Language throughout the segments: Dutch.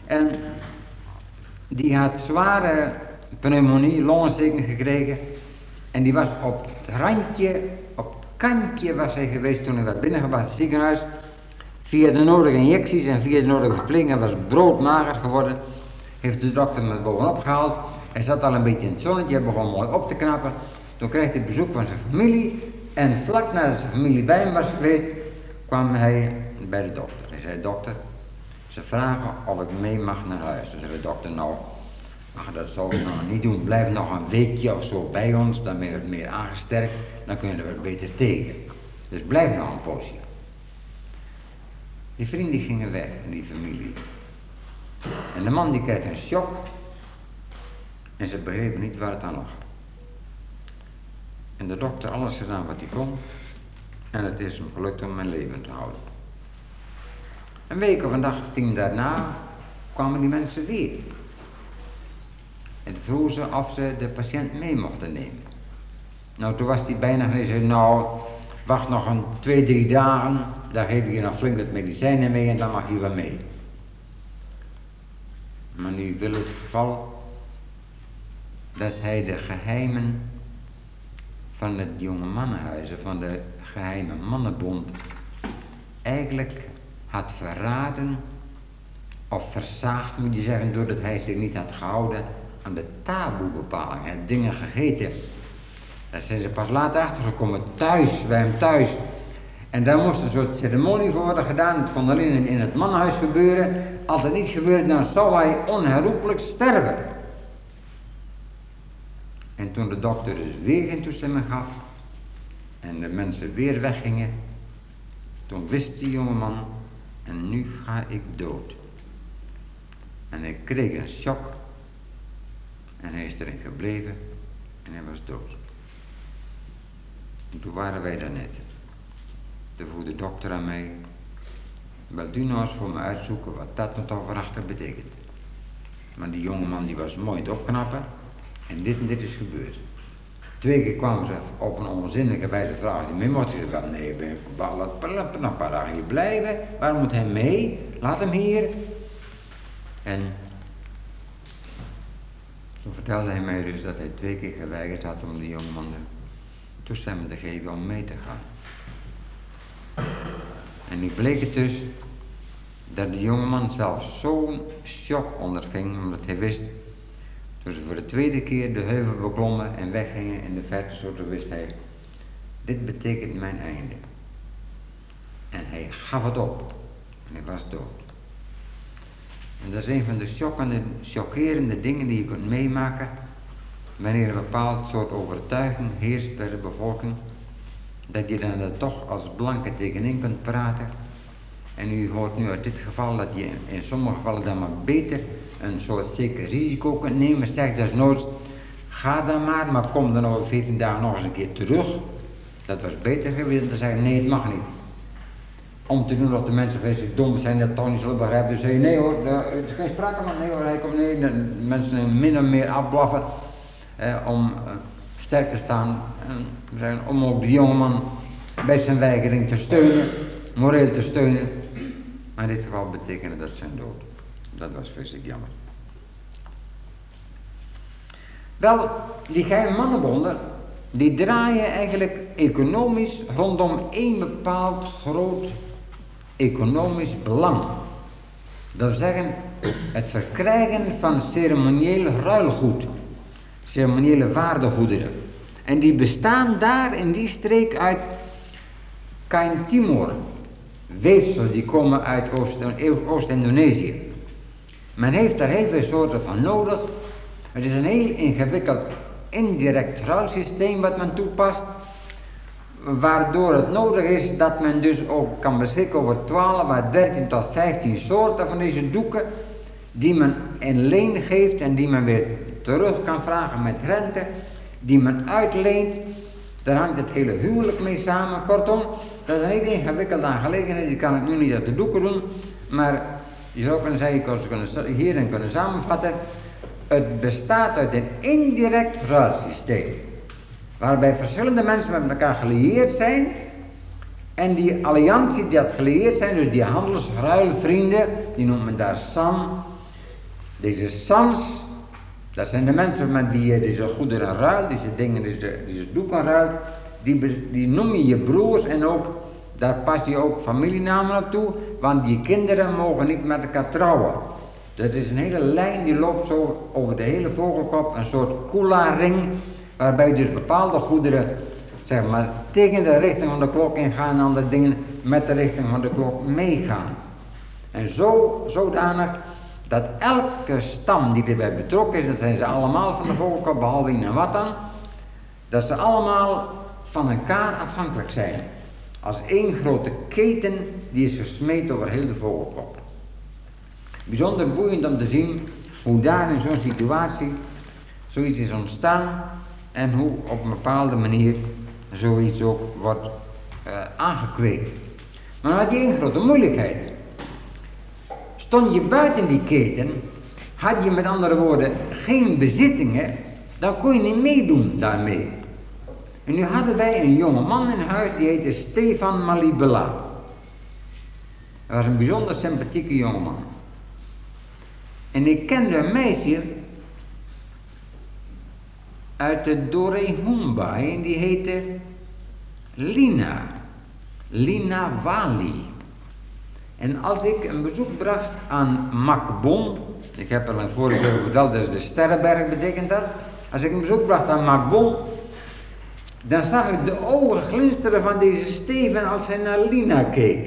En die had zware pneumonie, longontsteking gekregen. En die was op het randje, op het kantje was hij geweest toen hij werd binnengebracht in het ziekenhuis. Via de nodige injecties en via de nodige verpleging, hij was broodmager geworden. Heeft de dokter hem bovenop gehaald. Hij zat al een beetje in het zonnetje, hij begon mooi op te knappen. Toen kreeg hij bezoek van zijn familie. En vlak nadat zijn familie bij hem was geweest, kwam hij bij de dokter. Hij zei, dokter, ze vragen of ik mee mag naar huis. Toen zei de dokter, nou, dat zou ik nog niet doen. Blijf nog een weekje of zo bij ons, dan ben je wat meer aangesterkt. Dan kun je er wat beter tegen. Dus blijf nog een poosje. Die vrienden gingen weg, die familie. En de man die kreeg een shock. En ze begrepen niet waar het aan lag. En de dokter alles gedaan wat hij kon. En het is hem gelukt om mijn leven te houden. Een week of een dag of 10 daarna kwamen die mensen weer. En vroegen ze of ze de patiënt mee mochten nemen. Nou, toen was hij bijna gezegd, nou, wacht nog een 2-3 dagen. Daar geef ik je nog flink wat medicijnen mee en dan mag je wel mee. Maar nu wil het geval dat hij de geheimen van het jonge mannenhuizen, van de geheime mannenbond, eigenlijk had verraden of verzaagd, moet je zeggen, doordat hij zich niet had gehouden aan de taboebepalingen. Hij had dingen gegeten. Daar zijn ze pas later achtergekomen, thuis, bij hem thuis. En daar moest een soort ceremonie voor worden gedaan. Het kon alleen in het mannenhuis gebeuren. Als het niet gebeurde, dan zou hij onherroepelijk sterven. En toen de dokter dus weer geen toestemming gaf en de mensen weer weggingen, toen wist die jongeman, en nu ga ik dood. En hij kreeg een shock en hij is erin gebleven en hij was dood. En toen waren wij daar net. Toen vroeg de dokter aan mij, wilt u nou eens voor me uitzoeken wat dat nou toch waarachtig betekent. Maar die jongeman die was mooi aan het opknappen en dit is gebeurd. 2 keer kwamen ze op een onzinnige wijze vragen die mee mochten. Ze wel nee, laat nog een paar dagen hier blijven. Waarom moet hij mee? Laat hem hier. En toen vertelde hij mij dus dat hij 2 keer geweigerd had om die jongeman de toestemming te geven om mee te gaan. En nu bleek het dus dat de jongeman zelf zo'n shock onderging, omdat hij wist, toen ze voor de 2e keer de heuvel beklommen en weggingen in de verte, zo wist hij, dit betekent mijn einde. En hij gaf het op en hij was dood. En dat is een van de chockerende dingen die je kunt meemaken wanneer een bepaald soort overtuiging heerst bij de bevolking, dat je dan er toch als blanke tegenin kunt praten. En u hoort nu uit dit geval dat je in sommige gevallen dan maar beter een soort zeker risico kunt nemen. Zeg desnoods, ga dan maar kom dan over 14 dagen nog eens een keer terug. Dat was beter geweest dan te zeggen, nee, het mag niet. Om te doen of de mensen vreselijk dom zijn, dat toch niet zullen begrijpen. Dus zei nee hoor, het is geen sprake van, nee hoor, hij komt nee. De mensen min of meer afblaffen om sterk te staan. En om ook de jongeman bij zijn weigering te steunen, moreel te steunen. Maar in dit geval betekende dat zijn dood. Dat was vreselijk jammer. Wel, die geheime mannenbonden, die draaien eigenlijk economisch rondom één bepaald groot economisch belang. Dat wil zeggen, het verkrijgen van ceremonieel ruilgoed, ceremoniële waardegoederen. En die bestaan daar in die streek uit Kain Timor. Weefsels die komen uit Oost-Indonesië. Men heeft daar heel veel soorten van nodig. Het is een heel ingewikkeld indirect ruilsysteem wat men toepast, waardoor het nodig is dat men dus ook kan beschikken over 12 à 13 tot 15 soorten van deze doeken die men in leen geeft en die men weer terug kan vragen met rente, die men uitleent. Daar hangt het hele huwelijk mee samen. Kortom, dat is een hele ingewikkelde aangelegenheid. Die kan ik nu niet uit de doeken doen, maar je zou kunnen zeggen, hierin kunnen samenvatten. Het bestaat uit een indirect ruilsysteem, waarbij verschillende mensen met elkaar gelieerd zijn en die alliantie die dat gelieerd zijn, dus die handelsruilvrienden, die noemt men daar San, Deze sans, dat zijn de mensen met die deze goederen ruilt, deze dingen, deze doeken ruilt, die noem je je broers en ook, daar pas je ook familienamen op toe, want die kinderen mogen niet met elkaar trouwen. Dat is een hele lijn die loopt zo over de hele vogelkop, een soort kula-ring, waarbij dus bepaalde goederen, zeg maar, tegen de richting van de klok ingaan en andere dingen met de richting van de klok meegaan. En zodanig dat elke stam die erbij betrokken is, dat zijn ze allemaal van de vogelkop, behalve in en wat dan, dat ze allemaal van elkaar afhankelijk zijn. Als één grote keten die is gesmeed over heel de vogelkop. Bijzonder boeiend om te zien hoe daar in zo'n situatie zoiets is ontstaan en hoe op een bepaalde manier zoiets ook wordt aangekweekt. Maar dan had je één grote moeilijkheid. Stond je buiten die keten, had je met andere woorden geen bezittingen, dan kon je niet meedoen daarmee. En nu hadden wij een jonge man in huis, die heette Stefan Malibela. Hij was een bijzonder sympathieke jongeman. En ik kende een meisje uit de Dorehumba, en die heette Lina Wali. En als ik een bezoek bracht aan Makbon, ik heb al een vorige keer verteld, dat is de Sterrenberg betekent dat. Als ik een bezoek bracht aan Makbon, dan zag ik de ogen glinsteren van deze Steven als hij naar Lina keek.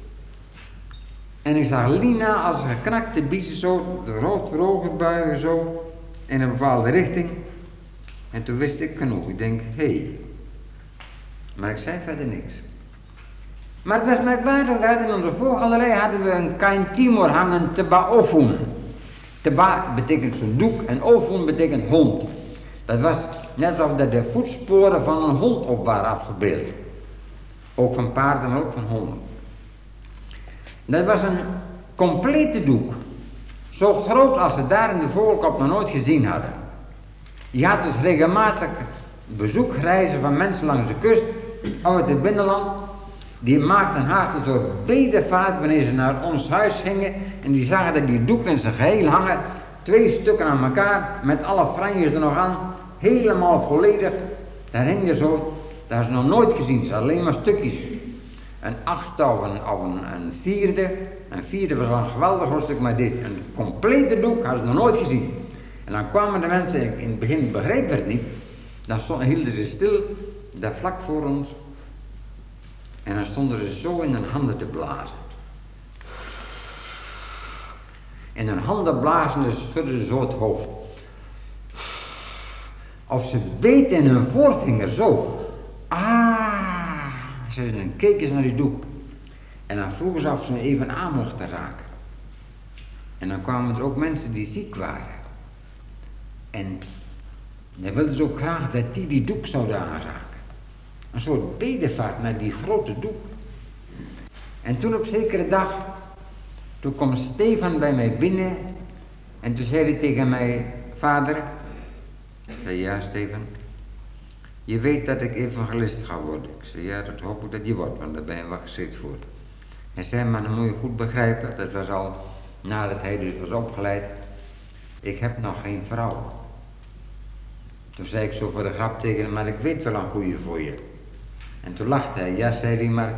En ik zag Lina als een geknakte biezen zo, de hoofd voor ogen buigen zo, in een bepaalde richting. En toen wist ik genoeg, ik denk, hé. Maar ik zei verder niks. Maar het was merkwaardig, we hadden in onze voorgalerij hadden we een Kain Timor hangen, Teba Ofun. Teba betekent zo'n doek en Ofun betekent hond. Dat was net alsof er de voetsporen van een hond op waren afgebeeld. Ook van paarden, maar ook van honden. Dat was een complete doek. Zo groot als ze daar in de vogelkop nog nooit gezien hadden. Je had dus regelmatig bezoekreizen van mensen langs de kust, uit het binnenland. Die maakten haast een soort bedevaart wanneer ze naar ons huis gingen. En die zagen dat die doek in zijn geheel hangen. 2 stukken aan elkaar, met alle franjes er nog aan. Helemaal volledig. Daar hing je zo, dat is nog nooit gezien, ze alleen maar stukjes. Een 8e of een 4e. Een 4e was al een geweldig groot stuk, maar dit, een complete doek hadden ze nog nooit gezien. En dan kwamen de mensen, in het begin begrepen we het niet, dan hielden ze stil, daar vlak voor ons. En dan stonden ze zo in hun handen te blazen. In hun handen blazende schudden ze zo het hoofd. Of ze beten in hun voorvinger zo. Dan keken ze naar die doek. En dan vroegen ze of ze even aan mochten raken. En dan kwamen er ook mensen die ziek waren. En dan wilden ze ook graag dat die doek zouden aanraken. Een soort bedevaart naar die grote doek. En toen op zekere dag, toen kwam Stefan bij mij binnen. En toen zei hij tegen mij, vader. Ik zei, ja Stefan. Je weet dat ik evangelist ga worden. Ik zei, ja, dat hoop ik dat je wordt, want daar ben je wel geschikt voor. Hij zei, maar dan moet je goed begrijpen, dat was al nadat hij dus was opgeleid, ik heb nog geen vrouw. Toen zei ik zo voor de grap tegen hem, maar ik weet wel een goeie voor je. En toen lachte hij, ja, zei hij, maar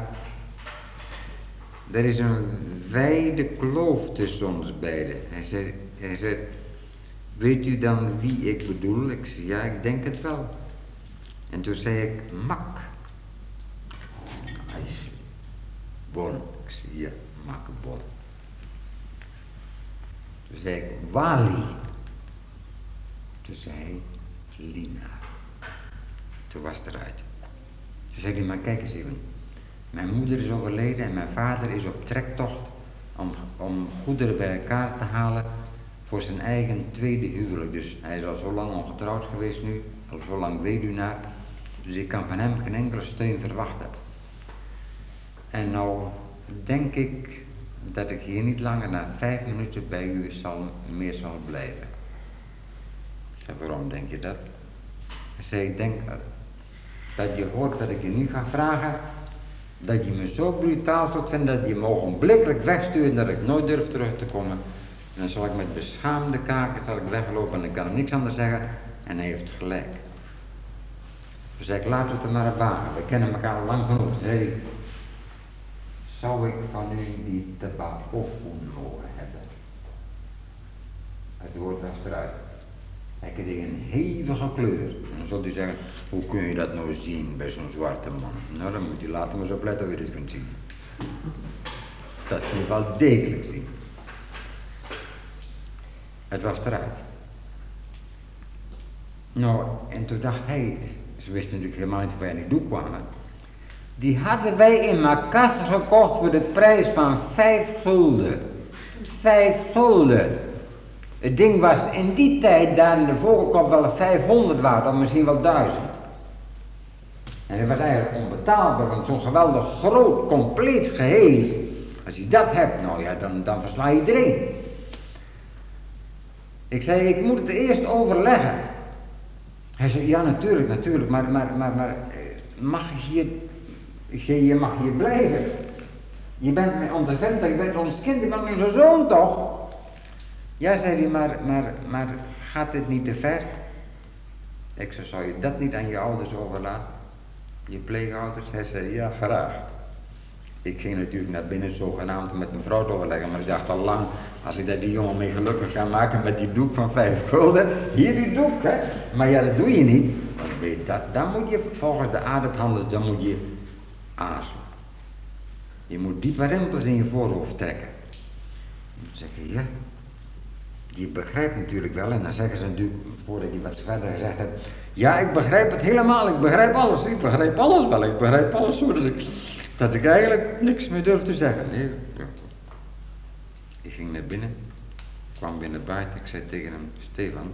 er is een wijde kloof tussen ons beiden. Hij zei, weet u dan wie ik bedoel? Ik zei, ja, ik denk het wel. En toen zei ik, Mak. Hij zei, Bon. Ik zei, ja, Makbon. Toen zei ik, Wali. Toen zei hij, Lina. Toen was het eruit. Toen zei hij, maar kijk eens even. Mijn moeder is overleden en mijn vader is op trektocht om goederen bij elkaar te halen voor zijn eigen tweede huwelijk. Dus hij is al zo lang ongetrouwd geweest nu, al zo lang weduwnaar. Dus ik kan van hem geen enkele steun verwachten. En nou denk ik dat ik hier niet langer dan 5 minuten bij u meer zal blijven. Ik zei, waarom denk je dat? Hij zei, ik denk dat je hoort wat ik je nu ga vragen, dat je me zo brutaal zult vinden dat je me ogenblikkelijk wegstuurt en dat ik nooit durf terug te komen. En dan zal ik met beschaamde kaken zal ik weglopen en ik kan hem niks anders zeggen. En hij heeft gelijk. Dus zei ik, laten we het er maar op wagen. We kennen elkaar al lang genoeg. Toen zei hij, zou ik van u die tabakoffoen mogen hebben? Het woord was eruit. Hij kreeg een hevige kleur. En dan zal hij zeggen, hoe kun je dat nou zien bij zo'n zwarte man? Nou, dan moet je later maar eens opletten of je dit kunt zien. Dat kun je wel degelijk zien. Het was eruit. Nou, en toen dacht hij, ze wisten natuurlijk helemaal niet waar wij niet toe kwamen. Die hadden wij in Makassar gekocht voor de prijs van 5 gulden. 5 gulden. Het ding was in die tijd daar in de vogelkop wel 500 waard, of misschien wel 1000. En het was eigenlijk onbetaalbaar, want zo'n geweldig groot, compleet geheel. Als je dat hebt, nou ja, dan versla je iedereen. Ik zei, ik moet het eerst overleggen. Hij zei, ja natuurlijk, maar mag je hier... Ik zei, je mag hier blijven. Je bent onze vent, je bent ons kind, je bent onze zoon toch? Ja, zei hij, maar gaat dit niet te ver? Ik zei, zou je dat niet aan je ouders overlaten? Je pleegouders? Hij zei, ja, graag. Ik ging natuurlijk naar binnen zogenaamd om met mijn vrouw te overleggen, maar ik dacht al lang, als ik daar die jongen mee gelukkig kan maken met die doek van 5 gulden, hier die doek, hè. Maar ja, dat doe je niet, want weet dat, dan moet je volgens de aardhandels, dan moet je aarzelen. Je moet diepe rimpels in je voorhoofd trekken. Dan zeg je, ja, je begrijpt natuurlijk wel, en dan zeggen ze natuurlijk, voordat je wat verder gezegd hebt, ja, ik begrijp het helemaal, ik begrijp alles wel, ik begrijp alles, dat ik eigenlijk niks meer durf te zeggen. Nee. Ja. Ik ging naar binnen, kwam binnen buiten, ik zei tegen hem, Stefan,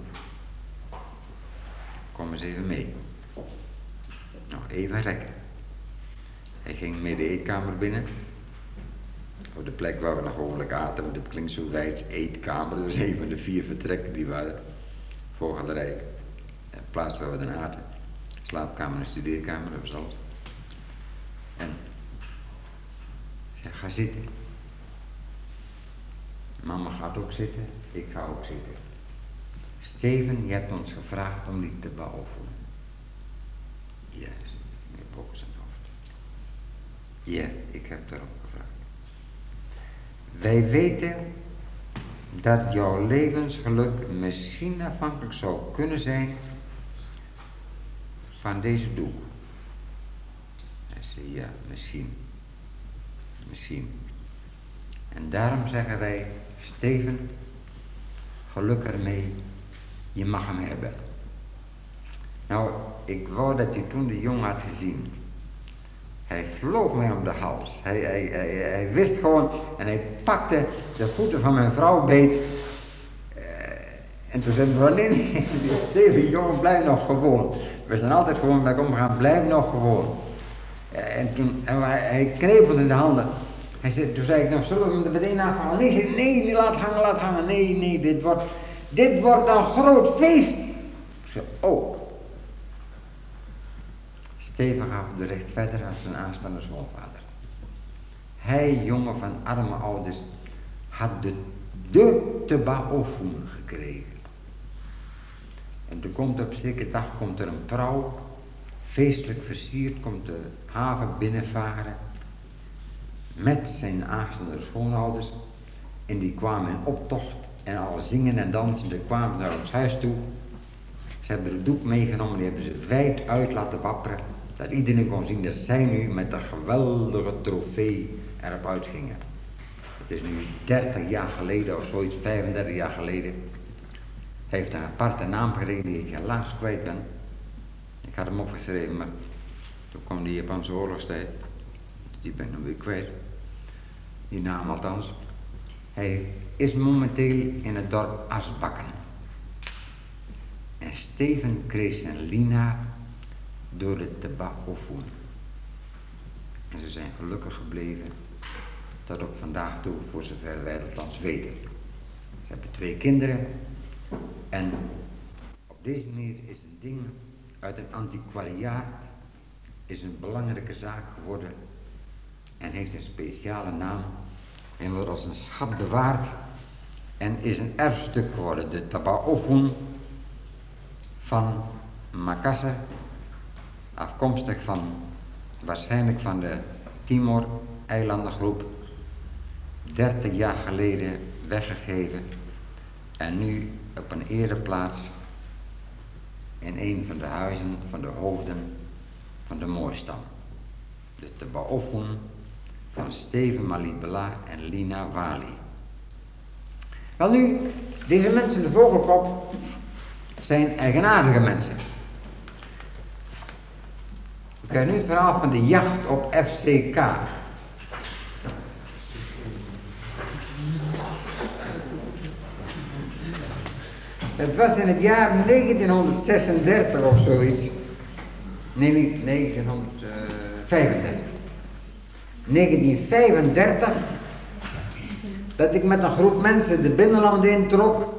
kom eens even mee. Nog even rekken. Hij ging mee de eetkamer binnen. Op de plek waar we nog gewoonlijk aten, want het klinkt zo wijs, eetkamer. Dat was een van de 4 vertrekken die waren. Vogelrijk. De plaats waar we dan aten. Slaapkamer en studeerkamer, dat was alles. En ik zei, ga zitten. Mama gaat ook zitten, ik ga ook zitten. Steven, je hebt ons gevraagd om die te beoefenen. Ja, meneer Bokken zijn hoofd. Ja, ik heb daarop gevraagd. Wij weten dat jouw levensgeluk misschien afhankelijk zou kunnen zijn van deze doek. Hij zei, ja, misschien. En daarom zeggen wij, Steven, geluk ermee, je mag hem hebben. Nou, ik wou dat hij toen de jongen had gezien. Hij vloog mij om de hals. Hij wist gewoon, en hij pakte de voeten van mijn vrouw beet. En toen zei hij, nee, Steven, jongen, blijf nog gewoon. We zijn altijd gewoon met omgaan, blijf nog gewoon. En hij knepelde in de handen. Toen zei ik, nou zullen we hem er meteen afhalen? Nee, laat hangen. Nee, dit wordt een groot feest. Ik zei, oh. Steven gaf de recht verder als zijn aanstaande schoonvader. Hij, jongen van arme ouders, had de tebaofoen gekregen. En toen komt op zekere dag er een vrouw, feestelijk versierd, komt de haven binnenvaren met zijn aanstaande schoonouders. En die kwamen in optocht en al zingen en dansen, kwamen naar ons huis toe. Ze hebben de doek meegenomen, die hebben ze wijd uit laten wapperen. Dat iedereen kon zien dat zij nu met een geweldige trofee erop uitgingen. Het is nu 30 jaar geleden of zoiets, 35 jaar geleden. Hij heeft een aparte naam gekregen die ik helaas kwijt ben. Ik had hem opgeschreven, maar toen kwam die Japanse oorlogstijd. Die ben ik nog weer kwijt. Die naam althans. Hij is momenteel in het dorp Asbakken. En Steven kreeg zijn Lina door de tebaofoen. En ze zijn gelukkig gebleven tot op vandaag toe, voor zover wij het lands weten. Ze hebben 2 kinderen en op deze manier is een ding uit een antiquariaat is een belangrijke zaak geworden en heeft een speciale naam en wordt als een schat bewaard en is een erfstuk geworden. De Tabaofun van Makassar, afkomstig van, waarschijnlijk van de Timor-eilandengroep, 30 jaar geleden weggegeven en nu op een ereplaats in een van de huizen van de hoofden van de Mooistam. De Tabaofun van Steven Malibela en Lina Wali. Wel nu, deze mensen, de Vogelkop, zijn eigenaardige mensen. We krijgen nu het verhaal van de jacht op FCK. Het was in het jaar 1936 of zoiets. Nee, niet 1935. 1935, dat ik met een groep mensen de binnenlanden introk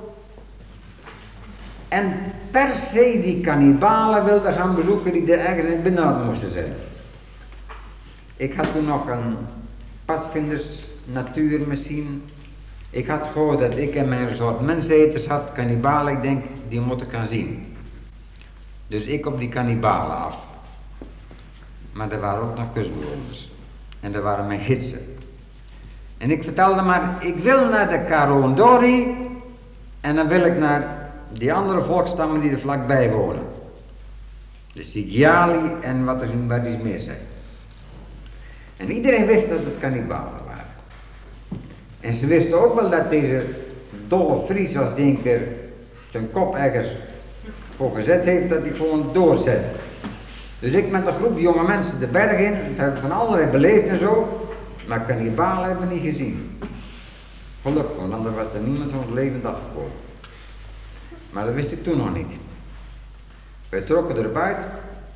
en per se die kannibalen wilde gaan bezoeken die er ergens in het binnenland moesten zijn. Ik had toen nog een padvinders natuurmachine. Ik had gehoord dat ik en mijn soort menseneters had, kannibalen, ik denk, die moet ik gaan zien. Dus ik op die kannibalen af. Maar er waren ook nog kustbewoners. En er waren mijn gidsen. En ik vertelde maar, ik wil naar de Karondori en dan wil ik naar die andere volkstammen die er vlakbij wonen. De Sigiali en wat is meer zijn. En iedereen wist dat het kannibalen waren. En ze wisten ook wel dat deze dolle Fries, als die een keer zijn kop ergens voor gezet heeft, dat hij gewoon doorzet. Dus ik met een groep jonge mensen de berg in, we hebben van allerlei beleefd en zo, maar kannibalen hebben we niet gezien. Gelukkig, want anders was er niemand van het levend afgekomen. Maar dat wist ik toen nog niet. We trokken er buiten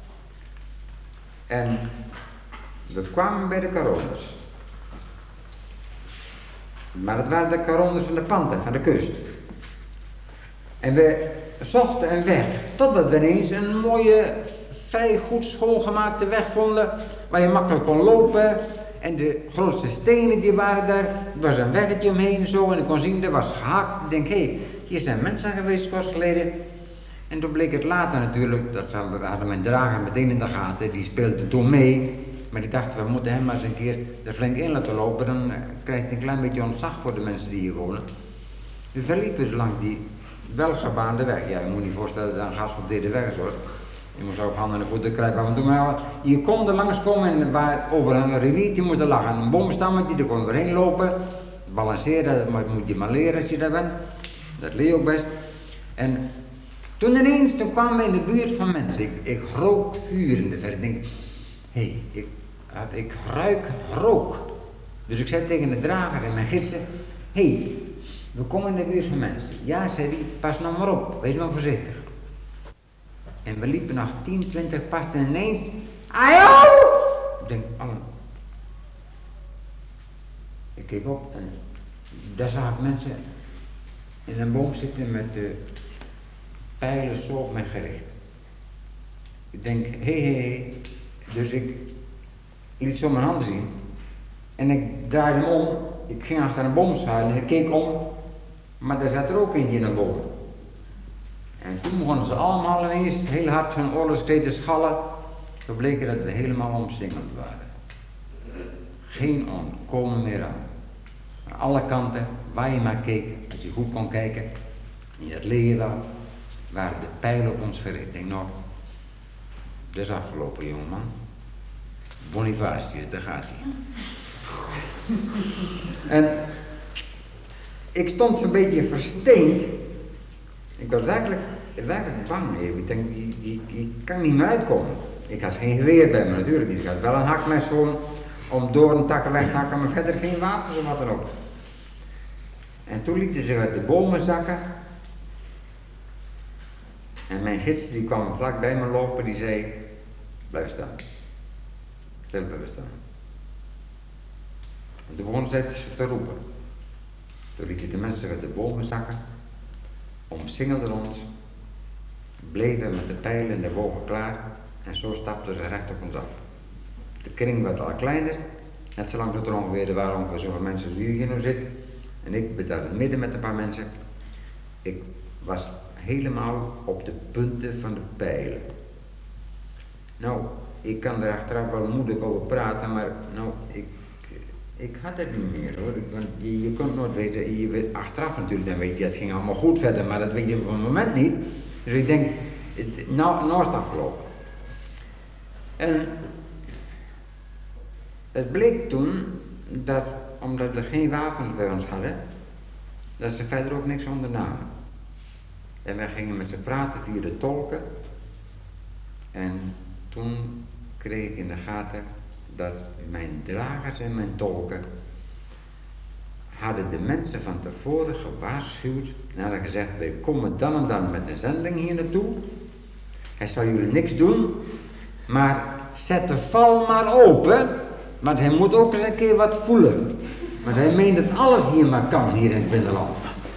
en we kwamen bij de Karonders. Maar het waren de Karonders van de Panten, van de kust. En we zochten een weg, totdat we ineens een mooie, vrij goed schoongemaakte weg vonden, waar je makkelijk kon lopen. En de grootste stenen die waren daar, er was een weggetje omheen zo, en ik kon zien, er was gehakt. Ik denk, hé, hier zijn mensen geweest kort geleden. En toen bleek het later natuurlijk, dat we hadden mijn drager meteen in de gaten, die speelde toen mee. Maar die dachten, we moeten hem maar eens een keer er flink in laten lopen, dan krijgt hij een klein beetje ontzag voor de mensen die hier wonen. Dus we liepen langs die welgebaande weg. Ja, je moet niet voorstellen dat een geasfalteerde weg is hoor. Je moest ook handen en voeten krijgen. Maar je kon er langskomen en waar over een riviertje moet er lachen. Een boomstammetje, daar kon je overheen lopen. Balanceren, dat moet je maar leren als je daar bent. Dat leer je ook best. En toen ineens, toen kwamen we in de buurt van mensen. Ik rook vuur in de verte. Ik denk, hé, ik ruik rook. Dus ik zei tegen de drager en mijn gidsen, hé, we komen in de buurt van mensen. Ja, zei die, pas nou maar op, wees maar voorzichtig. En we liepen nog 10, 20 pas en ineens, ajo! Ik denk, allen. Ik keek op en daar zag ik mensen in een boom zitten met de pijlen zo op mij gericht. Ik denk, hé. Dus ik liet zo mijn handen zien. En ik draaide hem om. Ik ging achter een boom schuilen en ik keek om. Maar daar zat er ook eentje in een boom. En toen begonnen ze allemaal ineens heel hard hun oorlogskreten schallen. Toen bleek dat we helemaal omsingeld waren. Geen ontkomen meer aan. Aan alle kanten, waar je maar keek, als je goed kon kijken, in het leeuwen, waren de pijlen op ons gericht. Ik denk nog, dat is afgelopen jongeman. Bonifatius, daar gaat hij. En ik stond zo'n beetje versteend. Ik was werkelijk bang even. Ik denk, die kan niet meer uitkomen. Ik had geen geweer bij me, natuurlijk niet. Ik had wel een hakmes gewoon om doorntakken weg te hakken, maar verder geen wapens of wat dan ook. En toen lieten ze uit de bomen zakken. En mijn gids die kwam vlak bij me lopen, die zei, blijf staan. Stil blijven staan. En toen begon zij te roepen. Toen lieten de mensen uit de bomen zakken, omsingelden ons, bleven met de pijlen en de bogen klaar en zo stapten ze recht op ons af. De kring werd al kleiner, net zolang tot er ongeveer, er waren ongeveer zoveel mensen als u hier nu zit. En ik ben daar in het midden met een paar mensen. Ik was helemaal op de punten van de pijlen. Nou, ik kan er achteraf wel moeilijk over praten, maar nou, ik had het niet meer hoor. Want je kunt nooit weten, je weet achteraf natuurlijk, dan weet je, het ging allemaal goed verder, maar dat weet je op het moment niet. Dus ik denk, nou is het afgelopen. En het bleek toen dat, omdat we geen wapens bij ons hadden, dat ze verder ook niks ondernamen. En wij gingen met ze praten via de tolken. En toen kreeg ik in de gaten dat mijn dragers en mijn tolken hadden de mensen van tevoren gewaarschuwd en hadden gezegd, wij komen dan en dan met een zending hier naartoe. Hij zal jullie niks doen, maar zet de val maar open, want hij moet ook eens een keer wat voelen. Want hij meent dat alles hier maar kan, hier in het binnenland.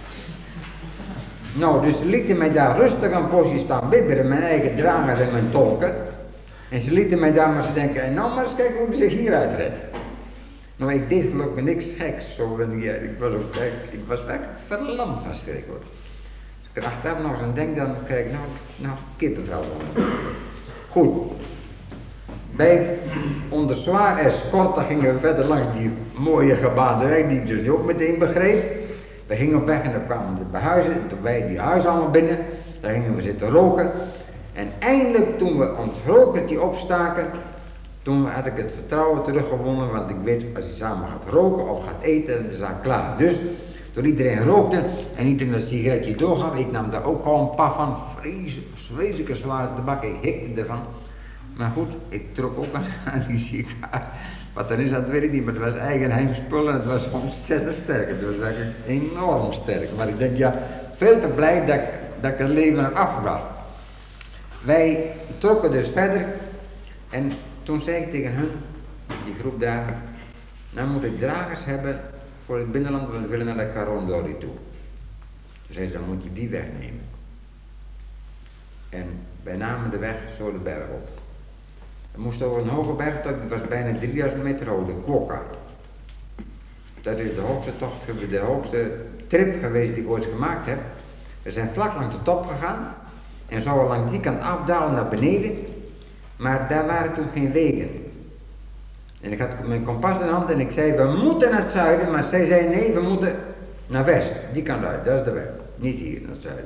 Nou, dus ze lieten mij daar rustig aan postie staan bibberen, mijn eigen dragers en mijn tolken. En ze lieten mij daar maar ze denken, en nou maar eens kijken hoe hij zich hieruit redt. Nou, ik deed gelukkig niks geks, zo, ik was werkelijk verlamd van schrik hoor. Als ik er achteraf nog eens aan denk, dan krijg ik nou kippenvel. Goed. Bij onder zwaar escorte gingen we verder langs die mooie gebaande weg, die ik dus ook meteen begreep. We gingen op weg en dan kwamen we bij huizen, en toen wij die huizen allemaal binnen, daar gingen we zitten roken. En eindelijk toen we ons rokertje opstaken, toen had ik het vertrouwen teruggewonnen, want ik weet als je samen gaat roken of gaat eten, dan is de zaak klaar. Dus toen iedereen rookte en iedereen dat sigaretje doorgaf, ik nam daar ook gewoon een paar van, vreselijke zware tabak, ik hikte ervan. Maar goed, ik trok ook aan die sigaar. Wat dan is, dat weet ik niet, maar het was eigenheim spul en het was ontzettend sterk. Het was eigenlijk enorm sterk. Maar ik denk, ja, veel te blij dat ik het leven heb afgebracht. Wij trokken dus verder en toen zei ik tegen hun, die groep daar, nou moet ik dragers hebben voor het binnenland, want we willen naar de Carondoli toe. Toen zei ze, dan moet je die wegnemen. En wij namen de weg zo de berg op. We moesten over een hoge berg, dat was bijna 3000 meter hoog, de Quokka. Dat is de hoogste tocht, de hoogste trip geweest die ik ooit gemaakt heb. We zijn vlak langs de top gegaan en zouden langs die kant afdalen naar beneden, maar daar waren toen geen wegen. En ik had mijn kompas in de hand en ik zei, we moeten naar het zuiden, maar zij zei, nee, we moeten naar west, die kant uit, dat is de weg, niet hier naar het zuiden.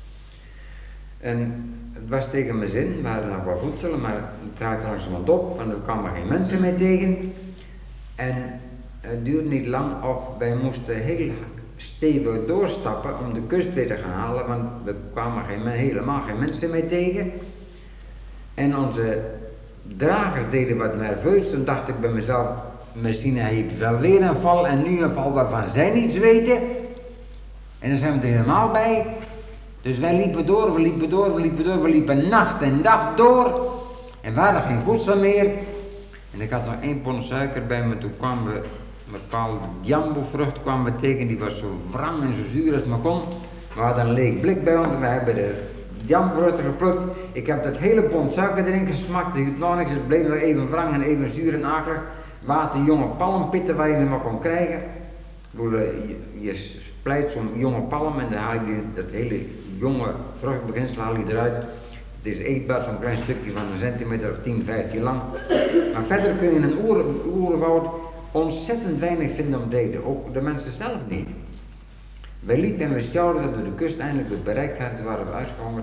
En het was tegen mijn zin, we hadden nog wel voedsel, maar het raakte langzamerhand op, want er kwamen geen mensen meer tegen. En het duurde niet lang of wij moesten heel stevig doorstappen om de kust weer te gaan halen, want we kwamen helemaal geen mensen meer tegen. En onze dragers deden wat nerveus, toen dacht ik bij mezelf, misschien heeft wel weer een val en nu een val waarvan zij niets weten. En dan zijn we er helemaal bij. Dus wij liepen door, we liepen nacht en dag door. En we hadden geen voedsel meer. En ik had nog 1 pond suiker bij me. Toen kwamen we een bepaalde jambovrucht kwamen we tegen. Die was zo wrang en zo zuur als het maar kon. We hadden een leeg blik bij ons. We hebben de jambovruchten geplukt. Ik heb dat hele pond suiker erin gesmakt. Het hield nog niks. Het bleef nog even wrang en even zuur en akelig. Water, jonge palmpitten waar je er maar kon krijgen. Je pleit zo'n jonge palm en dan haal je dat hele jonge vruchtbeginsel haal je eruit. Het is eetbaar, zo'n klein stukje van een centimeter of 10, 15 lang. Maar verder kun je in een oerwoud ontzettend weinig vinden om te eten, ook de mensen zelf niet. Wij liepen en we sjouwden dat we de kust eindelijk weer bereikt hadden, toen waren we uitgehongerd.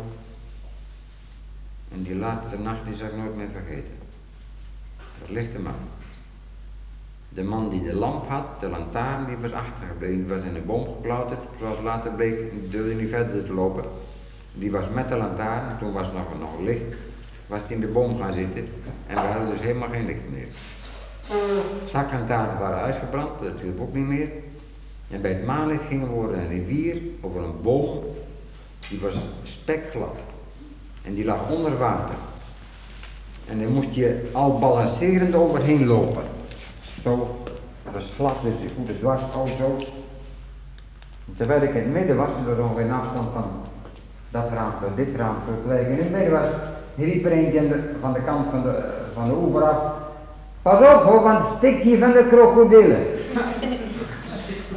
En die laatste nacht die zal ik nooit meer vergeten. Verlichte man. De man die de lamp had, de lantaarn, die was achtergebleven, die was in een boom geklauterd, zoals later bleek, die durfde niet verder te lopen. Die was met de lantaarn, toen was het nog licht, was hij in de boom gaan zitten en we hadden dus helemaal geen licht meer. Zaklantaarnen waren uitgebrand, dat hielp ook niet meer. En bij het maanlicht gingen we over een rivier, over een boom, die was spekglad en die lag onder water. En daar moest je al balancerend overheen lopen. Zo, dat was glad, dus je voeten dwars, zo. Terwijl ik in het midden was, en dat was ongeveer een afstand van dat raam tot dit raam, zo gelijk in het midden was, riep er eentje van de kant van de oever af, pas op hoor, want het stikt hier van de krokodillen. Nou,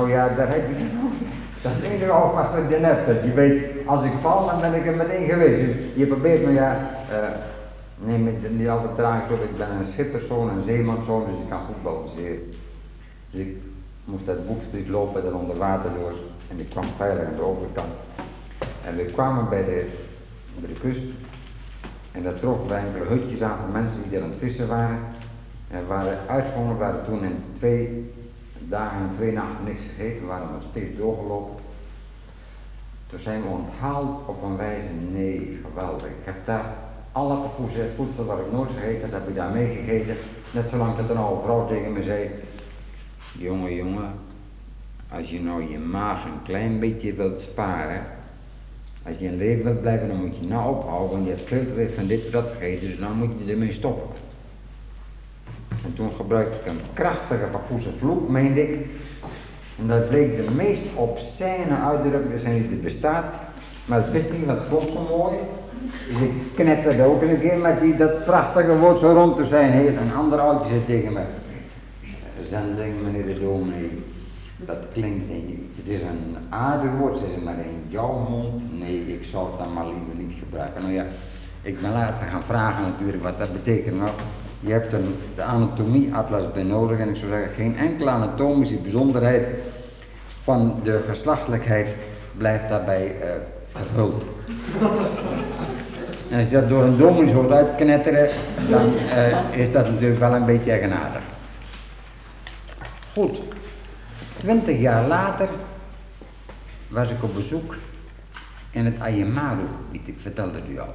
Nou ja, daar heb je dat is het enige alvast wat je hebt. Dat je weet, als ik val, dan ben ik er meteen geweest. Dus je probeert me neem het niet altijd tragisch op. Ik ben een schipperszoon, een zeemanszoon, dus ik kan goed balanceren. Dus ik moest dat boekstreek lopen, daar onder water door. En ik kwam veilig aan de overkant. En we kwamen bij de kust. En daar troffen we enkele hutjes aan van mensen die daar aan het vissen waren. En we waren uitgekomen, we waren toen in 2 dagen en 2 nachten niks gegeten, we waren nog steeds doorgelopen. Toen zijn we onthaald op een wijze, nee, geweldig. Ik heb daar alle geprocedeerd voedsel wat ik nooit gegeten heb ik daar meegegeten. Net zolang dat een oude vrouw tegen me zei, jongen, als je nou je maag een klein beetje wilt sparen, als je in leven wilt blijven, dan moet je nou ophouden, want je hebt veel te veel van dit of dat gegeten, dus nou moet je ermee stoppen. En toen gebruikte ik een krachtige gepoeste vloek, meende ik. En dat bleek de meest obscene uitdrukking zijn die er bestaat. Maar het wist niet, wat klonk zo mooi. Dus ik knetterde ook eens een keer met dat prachtige woord zo rond te zijn. Heel een ander oudje zei tegen me. Zendeling, meneer de dominee, dat klinkt niet. Het is een aardig woord, zei ze, maar in jouw mond, nee, ik zal het dan maar liever niet gebruiken. Nou ja, ik ben later gaan vragen natuurlijk wat dat betekent. Nou, je hebt de anatomieatlas bij nodig en ik zou zeggen, geen enkele anatomische bijzonderheid van de geslachtelijkheid blijft daarbij verhuld. En als je dat door een dominee hoort uitknetteren, dan is dat natuurlijk wel een beetje eigenaardig. Goed, 20 jaar later was ik op bezoek in het Ayemaru-gebied, ik vertelde het u al.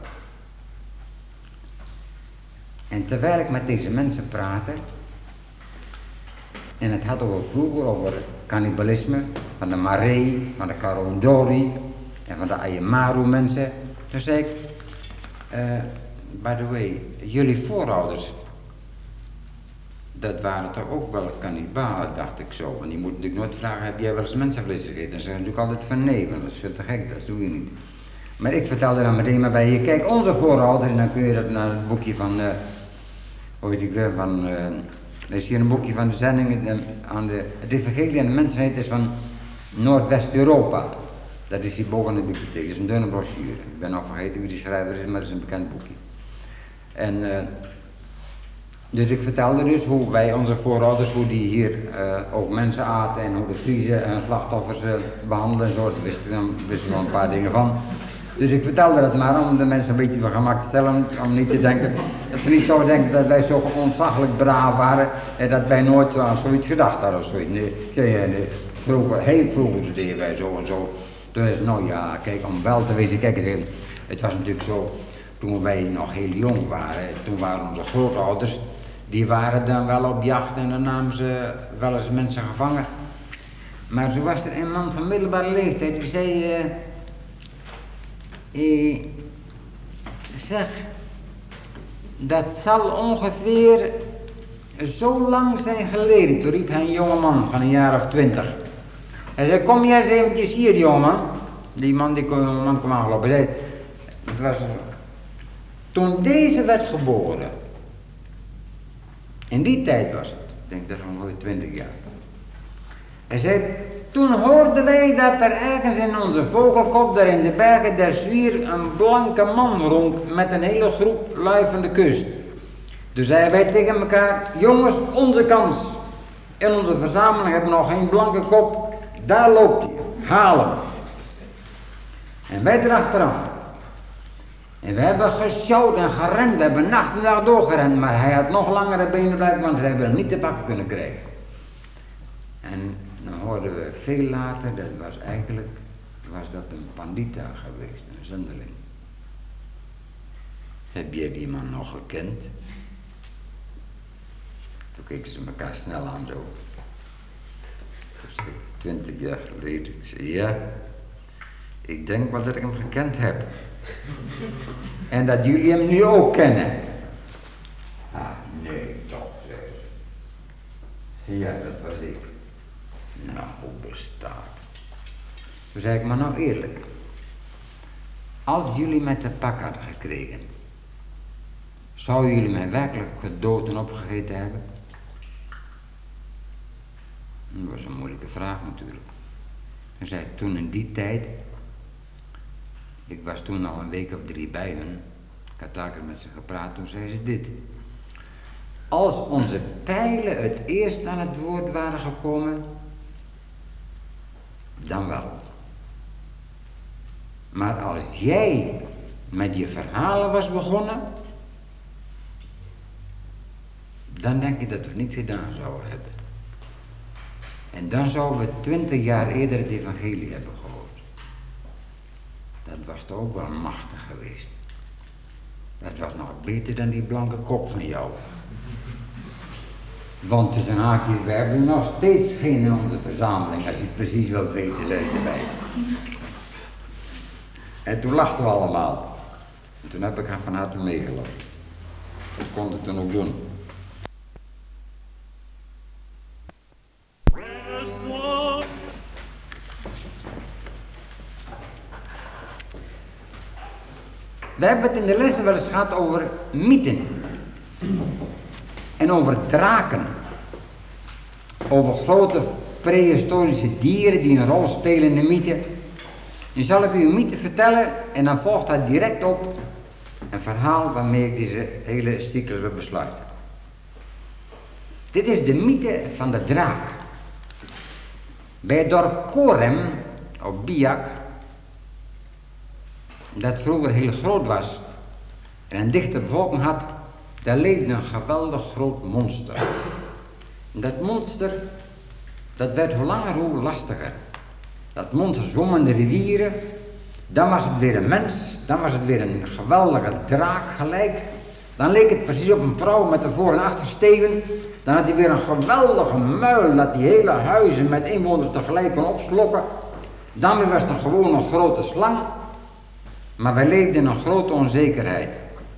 En terwijl ik met deze mensen praatte, en het had over vroeger over cannibalisme, van de Maree, van de Karondori en van de Ayemaru mensen, toen zei ik, by the way, jullie voorouders, dat waren toch ook wel kannibalen, dacht ik zo. Want die moet natuurlijk nooit vragen, heb jij wel eens mensenvlees gegeten? En ze zeggen natuurlijk altijd van nee, want dat is veel te gek, dat doe je niet. Maar ik vertelde dan meteen maar bij je, kijk, onze voorouders, en dan kun je dat naar het boekje van, hoe heet ik weer, van, er is hier een boekje van de zending, het evangelie en de mensheid is van Noordwest-Europa. Dat is hier boven in de bibliotheek, dat is een dunne brochure. Ik ben nog vergeten wie die schrijver is, maar het is een bekend boekje. En dus ik vertelde dus hoe wij, onze voorouders, hoe die hier ook mensen aten en hoe de Friezen en slachtoffers behandelen en zo. Daar wisten we wel een paar dingen van. Dus ik vertelde dat maar om de mensen een beetje van gemak te stellen, om niet te denken, dat ze niet zouden denken dat wij zo ontzaglijk braaf waren en dat wij nooit aan zoiets gedacht hadden of zoiets. Nee, vroeger, heel vroeger deden wij zo en zo. Toen is nou ja, kijk, om wel te wezen, kijk, het was natuurlijk zo, toen wij nog heel jong waren, toen waren onze grootouders, die waren dan wel op jacht en dan namen ze wel eens mensen gevangen. Maar zo was er een man van middelbare leeftijd die zei, zeg, dat zal ongeveer zo lang zijn geleden. Toen riep hij een jongeman van een jaar of 20. Hij zei, kom jij eens eventjes hier, jongeman. Die man kwam aangelopen. Hij zei, het was toen deze werd geboren. In die tijd was het. Ik denk dat het ongeveer 20 jaar. Hij zei, toen hoorden wij dat er ergens in onze vogelkop, daar in de bergen der Zwier, een blanke man rond met een hele groep lui van de kust. Dus zeiden wij tegen elkaar, jongens, onze kans. In onze verzameling hebben we nog geen blanke kop, daar loopt hij, haal hem. En wij erachteraan. En we hebben gesjouwd en gerend, we hebben nacht en dag doorgerend, maar hij had nog langere benen blijven, want we hebben hem niet te pakken kunnen krijgen. En dan hoorden we veel later, was dat een pandita geweest, een zendeling. Heb jij die man nog gekend? Toen keken ze elkaar snel aan zo. Dus 20 jaar geleden, ik zei ja, ik denk wel dat ik hem gekend heb. En dat jullie hem nu ook kennen. Ah, nee, toch, zei ze. Ja, dat was ik. Nou, hoe bestaat. Toen zei ik, maar nou eerlijk. Als jullie met de pak hadden gekregen, zouden jullie mij werkelijk gedood en opgegeten hebben? Dat was een moeilijke vraag natuurlijk. Hij zei toen in die tijd, ik was toen al een week of 3 bij hen, ik had daar met ze gepraat, toen zei ze dit. Als onze pijlen het eerst aan het woord waren gekomen, dan wel. Maar als jij met je verhalen was begonnen, dan denk ik dat we het niet gedaan zouden hebben. En dan zouden we 20 jaar eerder het evangelie hebben gehoord. Dat was toch ook wel machtig geweest. Dat was nog beter dan die blanke kop van jou. Want het is een haakje, we hebben nog steeds geen in onze verzameling, als je het precies wilt weten, zei erbij. En toen lachten we allemaal. En toen heb ik haar van harte meegelachen. Dat kon ik toen ook doen. We hebben het in de lessen wel eens gehad over mythen. En over draken. Over grote prehistorische dieren die een rol spelen in de mythe. Nu zal ik u een mythe vertellen en dan volgt daar direct op een verhaal waarmee ik deze hele cyclus wil besluiten. Dit is de mythe van de draak. Bij het dorp Korem, op Biak, dat vroeger heel groot was en een dichte bevolking had, daar leefde een geweldig groot monster. En dat monster, dat werd hoe langer hoe lastiger. Dat monster zwom in de rivieren, dan was het weer een mens, dan was het weer een geweldige draak gelijk. Dan leek het precies op een vrouw met de voor- en achtersteven. Dan had hij weer een geweldige muil dat die hele huizen met inwoners tegelijk kon opslokken. Dan weer was het gewoon een grote slang. Maar wij leefden in een grote onzekerheid.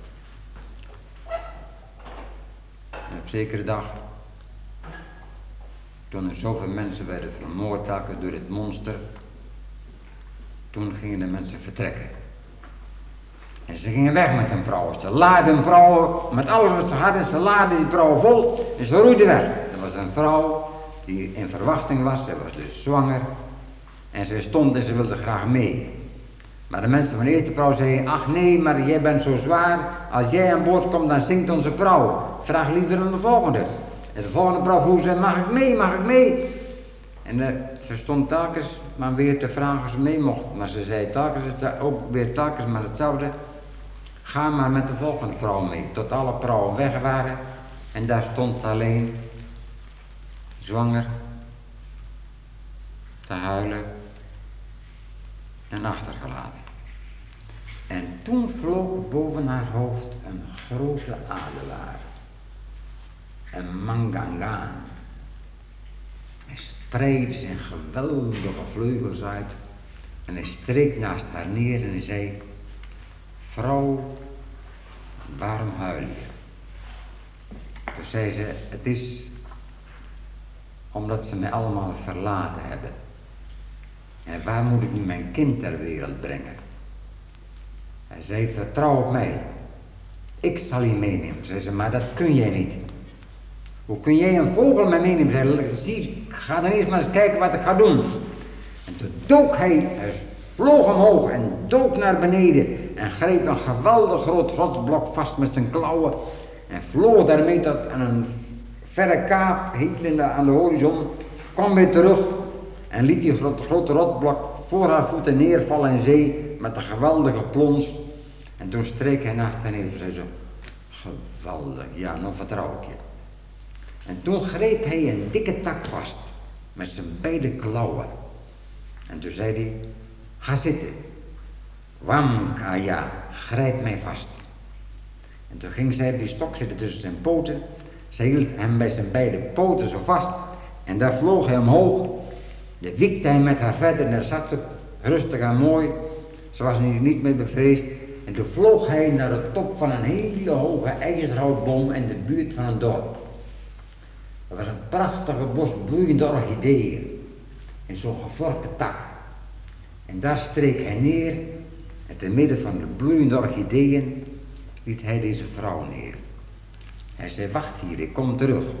En op zekere dag, toen er zoveel mensen werden vermoord telkens door het monster, toen gingen de mensen vertrekken. En ze gingen weg met hun vrouwen. Ze laden hun vrouwen, met alles wat ze hadden, ze laden die vrouwen vol en ze roeiden weg. Er was een vrouw die in verwachting was, ze was dus zwanger. En ze stond en ze wilde graag mee. Maar de mensen van de eerste vrouw zeiden, ach nee, maar jij bent zo zwaar, als jij aan boord komt dan zinkt onze vrouw. Vraag liever aan de volgende. En de volgende vrouw vroeg ze, mag ik mee, mag ik mee? En ze stond telkens maar weer te vragen of ze mee mocht. Maar ze zei telkens, ook weer telkens maar hetzelfde. Ga maar met de volgende vrouw mee. Tot alle vrouwen weg waren. En daar stond alleen, zwanger, te huilen en achtergelaten. En toen vloog boven haar hoofd een grote adelaar. Een mangangaan. Hij spreidde zijn geweldige vleugels uit en hij streek naast haar neer en hij zei, vrouw, waarom huil je? Toen zei ze, het is omdat ze mij allemaal verlaten hebben. En waar moet ik nu mijn kind ter wereld brengen? Hij zei, vertrouw op mij. Ik zal je meenemen. Zei ze, maar dat kun jij niet. Hoe kun jij een vogel mee meenemen? Zei, zie, ga dan eerst maar eens kijken wat ik ga doen. En toen dook hij vloog omhoog en dook naar beneden. En greep een geweldig groot rotsblok vast met zijn klauwen. En vloog daarmee tot aan een verre kaap, heel aan de horizon. Kwam weer terug en liet die grote rotsblok voor haar voeten neervallen in zee met een geweldige plons. En toen streek hij naast haar neer en zei ze, geweldig, ja, nou vertrouw ik je. En toen greep hij een dikke tak vast met zijn beide klauwen. En toen zei hij, ga zitten. Wamkaya, grijp mij vast. En toen ging zij op die stok zitten tussen zijn poten. Ze hield hem bij zijn beide poten zo vast. En daar vloog hij omhoog. Daar wiekte hij met haar verder en daar zat ze rustig en mooi. Ze was niet meer bevreesd. En toen vloog hij naar de top van een hele hoge ijzerhoutboom in de buurt van een dorp. Er was een prachtige bos bloeiende orchideeën in zo'n gevorkte tak. En daar streek hij neer en te midden van de bloeiende orchideeën liet hij deze vrouw neer. Hij zei, wacht hier, ik kom terug.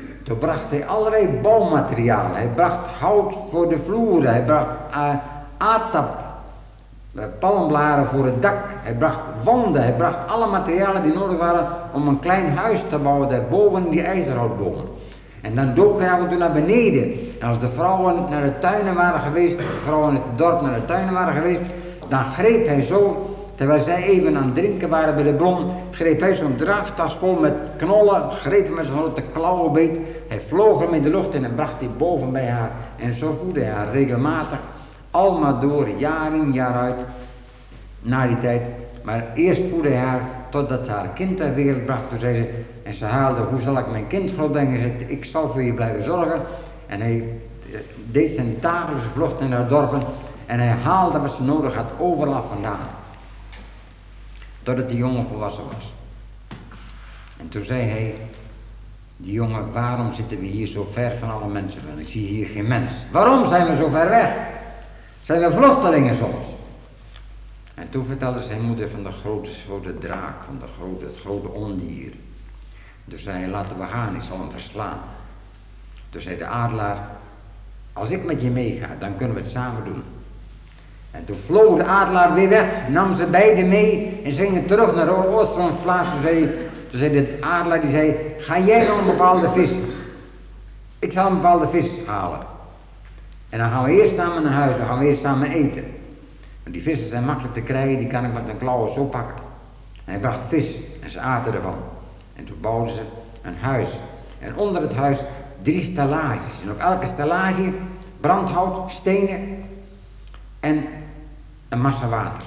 Toen bracht hij allerlei bouwmaterialen. Hij bracht hout voor de vloeren, hij bracht aardap, palmblaren voor het dak, hij bracht wanden, hij bracht alle materialen die nodig waren om een klein huis te bouwen daarboven die ijzerhoutbomen. En dan dook hij af en toe naar beneden. En als de vrouwen naar de tuinen waren geweest, de vrouwen in het dorp naar de tuinen waren geweest, dan greep hij zo, terwijl zij even aan het drinken waren bij de bron, greep hij zo'n draagtas vol met knollen, greep hem met zijn grote klauwen beet. Hij vloog hem in de lucht en bracht die boven bij haar. En zo voedde hij haar regelmatig, al maar door, jaar in jaar uit, na die tijd. Maar eerst voedde hij haar totdat haar kind ter wereld bracht. Toen zei ze, en ze haalde, hoe zal ik mijn kind grootbrengen? Ze zei, ik zal voor je blijven zorgen. En hij deed zijn dagelijkse vlucht naar de dorpen. En hij haalde wat ze nodig had overal vandaan. Totdat die jongen volwassen was. En toen zei hij, die jongen, waarom zitten we hier zo ver van alle mensen? Want ik zie hier geen mens. Waarom zijn we zo ver weg? Zijn we vluchtelingen soms? En toen vertelde zijn moeder van de grote draak, van het grote ondier. Dus zei hij, laten we gaan, ik zal hem verslaan. Toen zei de adelaar, als ik met je meega, dan kunnen we het samen doen. En toen vloog de adelaar weer weg, nam ze beiden mee en ze gingen terug naar de oorsprongsplaats. Toen zei de adelaar, die zei, ga jij nog een bepaalde vis? Ik zal een bepaalde vis halen. En dan gaan we eerst samen naar huis, dan gaan we eerst samen eten. Want die vissen zijn makkelijk te krijgen, die kan ik met mijn klauwen zo pakken. En hij bracht vis en ze aten ervan. En toen bouwden ze een huis. En onder het huis 3 stellages. En op elke stellage brandhout, stenen en een massa water.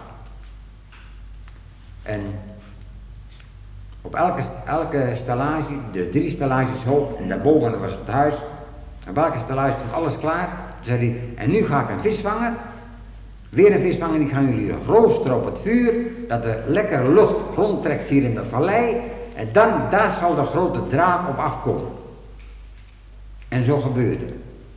En op elke stellage, de 3 stellages hoog, en daarboven was het huis. Op elke stellage stond alles klaar. Toen zei hij, en nu ga ik een vis vangen. Weer een vis vangen, die gaan jullie roosteren op het vuur. Dat er lekker lucht rondtrekt hier in de vallei. En dan, daar zal de grote draak op afkomen. En zo gebeurde.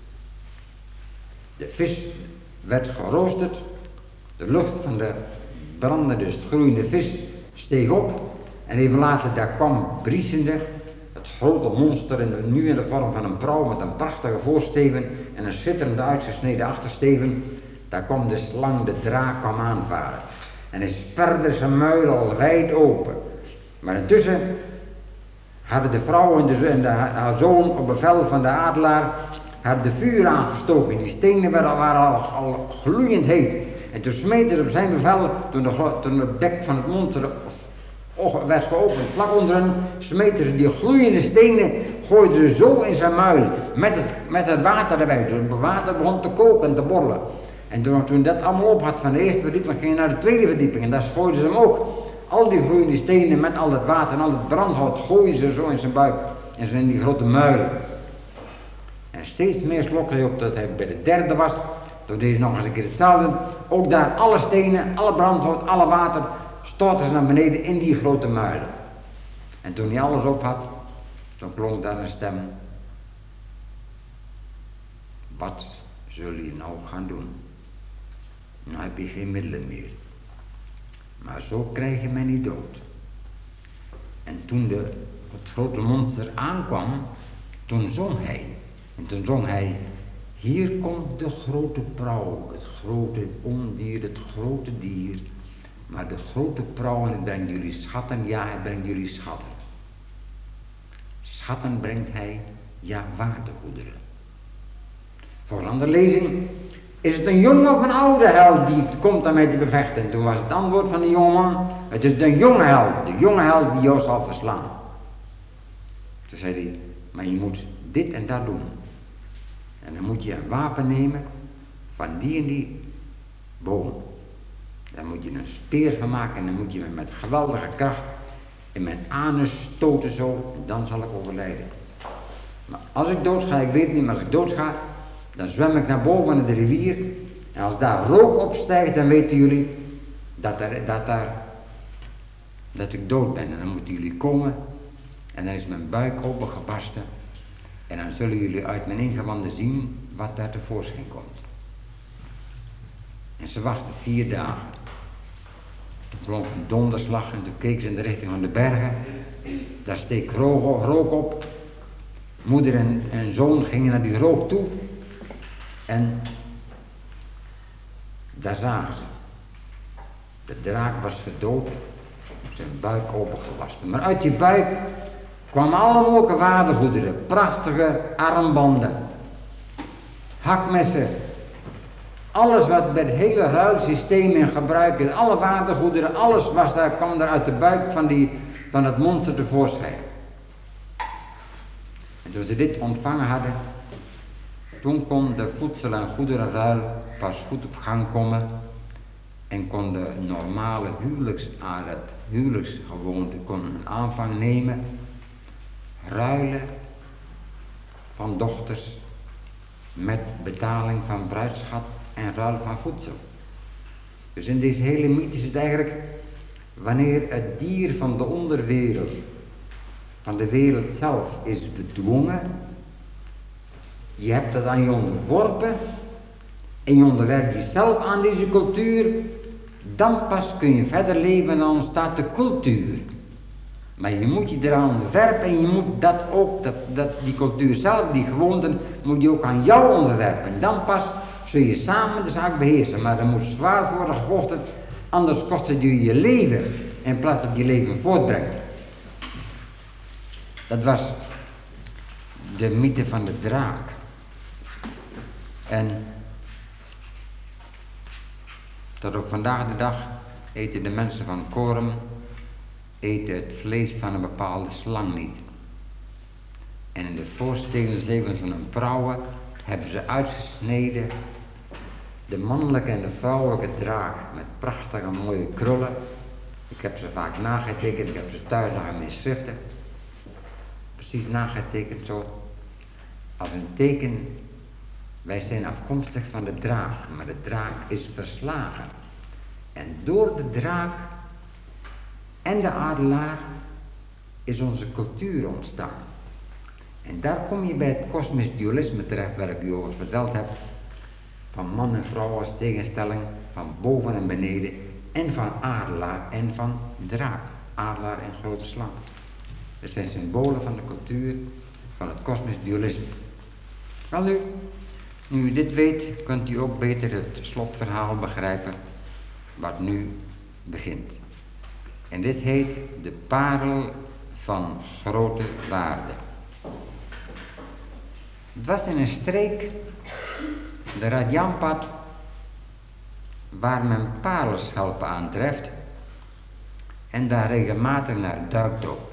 De vis werd geroosterd. De lucht van de brandende, dus groeiende vis, steeg op. En even later, daar kwam briesende het grote monster, nu in de vorm van een prauw met een prachtige voorsteven en een schitterende uitgesneden achtersteven. Daar kwam de slang, de draak, kwam aanvaren. En hij sperde zijn muil al wijd open. Maar intussen hadden de vrouw en haar zoon op bevel van de adelaar hadden de vuur aangestoken. Die stenen waren al gloeiend heet. En toen smeten ze op zijn bevel, toen het bek van het monster werd geopend, vlak onder hen, smeten ze die gloeiende stenen, gooiden ze zo in zijn muil, met het water erbij. Toen het water begon te koken en te borrelen. En toen dat allemaal op had van de eerste verdieping, ging je naar de tweede verdieping en daar gooiden ze hem ook. Al die gloeiende stenen met al het water en al het brandhout gooiden ze zo in zijn buik en zo in die grote muilen. En steeds meer slokte hij op tot hij bij de derde was. Toen deed ze nog eens een keer hetzelfde. Ook daar alle stenen, alle brandhout, alle water stortten ze naar beneden in die grote muilen. En toen hij alles op had, toen klonk daar een stem. Wat zul je nou gaan doen? Nou heb je geen middelen meer. Maar zo krijg je mij niet dood. En toen het grote monster aankwam, toen zong hij. En toen zong hij, hier komt de grote prauw, het grote ondier, het grote dier. Maar de grote prauw, en het brengt jullie schatten, ja, hij brengt jullie schatten. Schatten brengt hij, ja, watergoederen. Voor een andere lezing is het een jonge of een oude held die komt daarmee te bevechten. En toen was het antwoord van de jongeman, het is de jonge held die jou zal verslaan. Toen zei hij, maar je moet dit en dat doen. En dan moet je een wapen nemen van die en die boom. Daar moet je een speer van maken en dan moet je met geweldige kracht in mijn anus stoten zo en dan zal ik overlijden. Maar als ik dood ga, ik weet niet, maar als ik dood ga, dan zwem ik naar boven in de rivier en als daar rook opstijgt, dan weten jullie dat ik dood ben. En dan moeten jullie komen en dan is mijn buik opengebarsten en dan zullen jullie uit mijn ingewanden zien wat daar tevoorschijn komt. En ze wachten 4 dagen. Toen klonk een donderslag en toen keek ze in de richting van de bergen. Daar steek rook op. Moeder en zoon gingen naar die rook toe en daar zagen ze. De draak was gedood, zijn buik opengewassen. Maar uit die buik kwamen alle mogelijke waardegoederen, prachtige armbanden, hakmessen, alles wat bij het hele ruilsysteem in gebruik is, alle waardegoederen, alles kwam daar uit de buik van het monster tevoorschijn. En toen ze dit ontvangen hadden, toen kon de voedsel- en goederenruil pas goed op gang komen en kon de normale huwelijksgewoonte kon een aanvang nemen, ruilen van dochters met betaling van bruidschat en ruil van voedsel. Dus in deze hele mythe is het eigenlijk wanneer het dier van de onderwereld, van de wereld zelf, is bedwongen, je hebt dat aan je onderworpen en je onderwerpt jezelf aan deze cultuur, dan pas kun je verder leven en dan ontstaat de cultuur. Maar je moet je eraan onderwerpen en je moet dat ook, die cultuur zelf, die gewoonten, moet je ook aan jou onderwerpen. En dan pas zul je samen de zaak beheersen. Maar er moet zwaar worden gevochten, anders kost het je leven in plaats dat je leven voortbrengt. Dat was de mythe van de draak. En tot op vandaag de dag eten de mensen van Corum het vlees van een bepaalde slang niet. En in de voorsteden zegels van hun vrouwen hebben ze uitgesneden de mannelijke en de vrouwelijke draak met prachtige mooie krullen. Ik heb ze vaak nagetekend, ik heb ze thuis nog in mijn schriften. Precies nagetekend zo. Als een teken, wij zijn afkomstig van de draak, maar de draak is verslagen. En door de draak en de adelaar is onze cultuur ontstaan. En daar kom je bij het kosmisch dualisme terecht waar ik u over verteld heb. Van man en vrouw als tegenstelling, van boven en beneden en van adelaar en van draak. Adelaar en grote slang. Dat zijn symbolen van de cultuur van het kosmisch dualisme. Wel nu u dit weet, kunt u ook beter het slotverhaal begrijpen wat nu begint. En dit heet de parel van grote waarde. Het was in een streek, de Radjanpad, waar men parelschelpen aantreft en daar regelmatig naar duikt ook.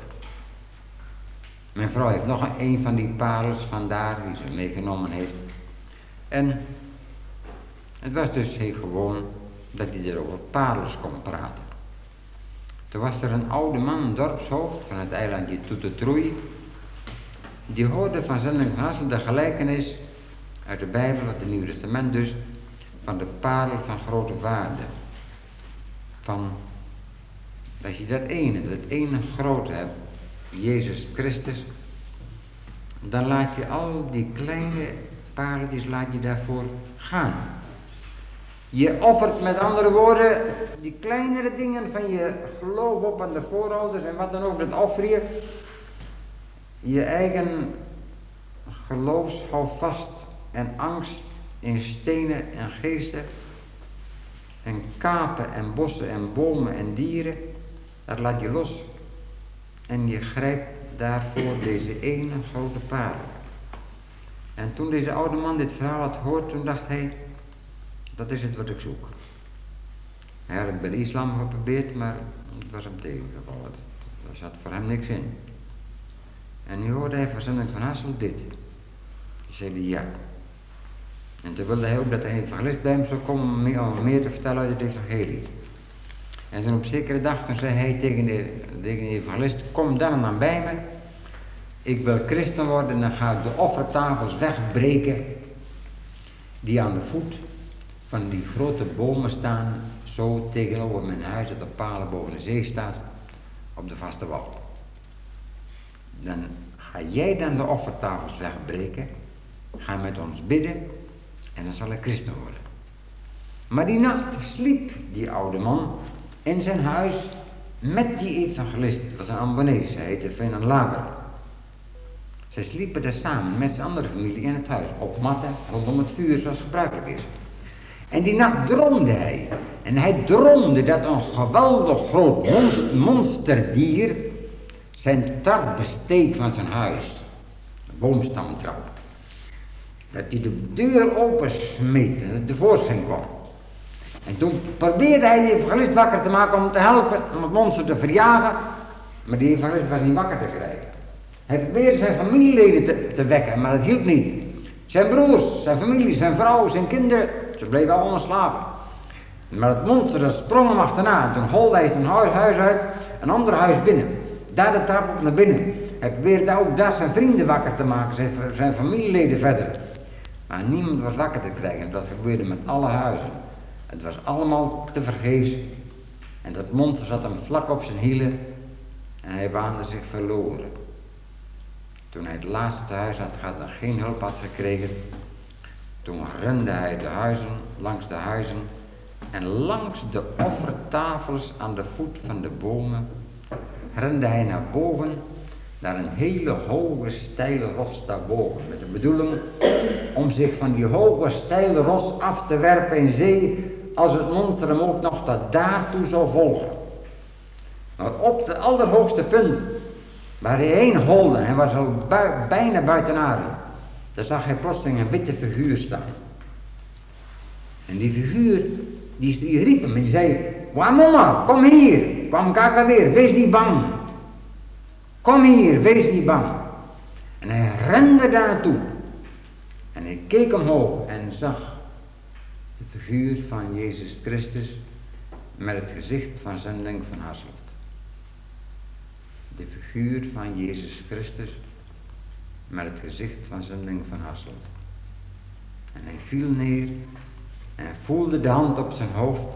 Mijn vrouw heeft nog een van die parels vandaar die ze meegenomen heeft. En het was dus heel gewoon dat hij er over parels kon praten. Toen was er een oude man, een dorpshoofd van het eilandje Toetetroei, die hoorde van Zendeling van Hasselt de gelijkenis uit de Bijbel, uit het Nieuwe Testament dus, van de parel van grote waarde. Van, dat je dat ene grote hebt, Jezus Christus, dan laat je al die kleine pareltjes laat je daarvoor gaan. Je offert met andere woorden die kleinere dingen van je geloof op aan de voorouders en wat dan ook, dat offer je. Je eigen geloofshouvast en angst in stenen en geesten en kapen en bossen en bomen en dieren, dat laat je los. En je grijpt daarvoor deze ene grote parel. En toen deze oude man dit verhaal had gehoord, toen dacht hij, dat is het wat ik zoek. Hij had het bij de islam geprobeerd, maar het was hem tegengevallen. Er zat voor hem niks in. En nu hoorde hij van Zendeling van Hasselt dit. Hij zei ja. En toen wilde hij ook dat een evangelist bij hem zou komen om meer te vertellen uit het evangelie. En toen op zekere dag toen zei hij tegen de evangelist, kom dan bij me. Ik wil christen worden en dan ga ik de offertafels wegbreken die aan de voet van die grote bomen staan, zo tegenover mijn huis dat de palen boven de zee staat, op de vaste wal. Dan ga jij dan de offertafels wegbreken, ga met ons bidden en dan zal ik christen worden. Maar die nacht sliep die oude man in zijn huis met die evangelist, dat was een Ambonees, hij heette Venan Laber. Ze sliepen daar samen met zijn andere familie in het huis, op matten rondom het vuur zoals gebruikelijk is. En die nacht droomde hij. En hij droomde dat een geweldig groot monsterdier zijn trap besteeg van zijn huis. De boomstammentrap. Dat hij de deur opensmeet en het tevoorschijn kwam. En toen probeerde hij de evangelist wakker te maken om te helpen, om het monster te verjagen. Maar die evangelist was niet wakker te krijgen. Hij probeerde zijn familieleden te wekken, maar dat hielp niet. Zijn broers, zijn familie, zijn vrouw, zijn kinderen, ze bleven allemaal slapen. Maar het monster dat sprong hem achterna en toen holde hij zijn huis uit, een ander huis binnen. Daar de trap op naar binnen. Hij probeerde ook daar zijn vrienden wakker te maken, zijn familieleden verder. Maar niemand was wakker te krijgen. Dat gebeurde met alle huizen. Het was allemaal tevergeefs. En dat monster zat hem vlak op zijn hielen en hij waande zich verloren. Toen hij het laatste huis had gehad en geen hulp had gekregen, toen rende hij langs de huizen en langs de offertafels aan de voet van de bomen rende hij naar boven, naar een hele hoge steile rots daarboven, met de bedoeling om zich van die hoge steile rots af te werpen in zee, als het monster hem ook nog tot daartoe zou volgen. Maar op het allerhoogste punt waar hij heen holde, hij was al bijna buiten adem, daar zag hij plotseling een witte figuur staan. En die figuur, die riep hem en die zei: "Mama, kom hier, kwam Kaka weer, wees niet bang. Kom hier, wees niet bang." En hij rende daar naartoe. En hij keek omhoog en zag de figuur van Jezus Christus met het gezicht van zendeling van Hasselt. De figuur van Jezus Christus met het gezicht van zendeling van Hasselt. En hij viel neer en voelde de hand op zijn hoofd.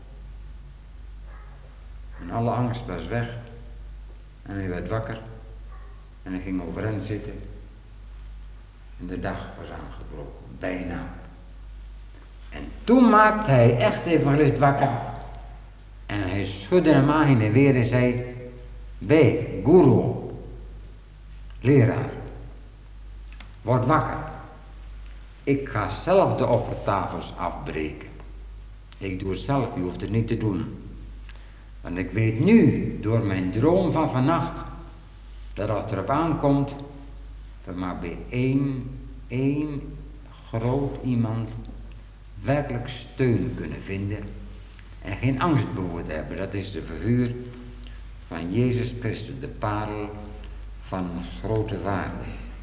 En alle angst was weg. En hij werd wakker. En hij ging overeind zitten. En de dag was aangebroken. Bijna. En toen maakte hij echt de evangelist wakker. En hij schudde hem aan heen en weer en zei: "Wee, guru, leraar, word wakker. Ik ga zelf de offertafels afbreken. Ik doe het zelf, u hoeft het niet te doen. Want ik weet nu, door mijn droom van vannacht, dat als het erop aankomt, we maar bij één groot iemand werkelijk steun kunnen vinden en geen angst behoort hebben. Dat is de figuur van Jezus Christus, de parel van grote waarde."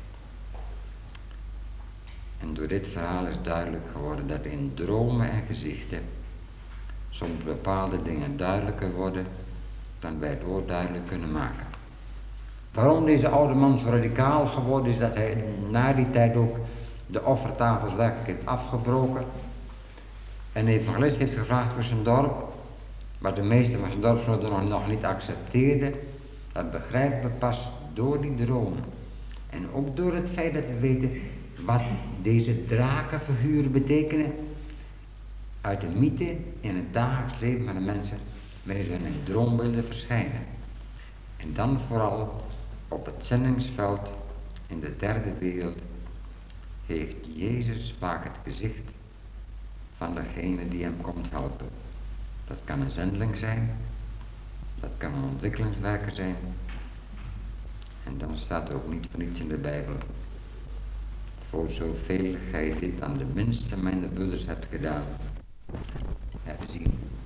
En door dit verhaal is duidelijk geworden dat in dromen en gezichten soms bepaalde dingen duidelijker worden dan wij het woord duidelijk kunnen maken. Waarom deze oude man zo radicaal geworden is, dat hij na die tijd ook de offertafels werkelijk heeft afgebroken. En de evangelist heeft gevraagd voor zijn dorp, maar de meeste van zijn dorpsgenoten nog niet accepteerden. Dat begrijpen we pas door die dromen. En ook door het feit dat we weten wat deze drakenfiguren betekenen uit de mythe in het dagelijks leven van de mensen, wanneer ze in droombeelden verschijnen. En dan vooral op het zendingsveld in de derde wereld heeft Jezus vaak het gezicht van degene die hem komt helpen. Dat kan een zendeling zijn, dat kan een ontwikkelingswerker zijn. En dan staat er ook niet voor niets in de Bijbel: "Voor zoveel gij dit aan de minste mijner broeders hebt gedaan, heb zien."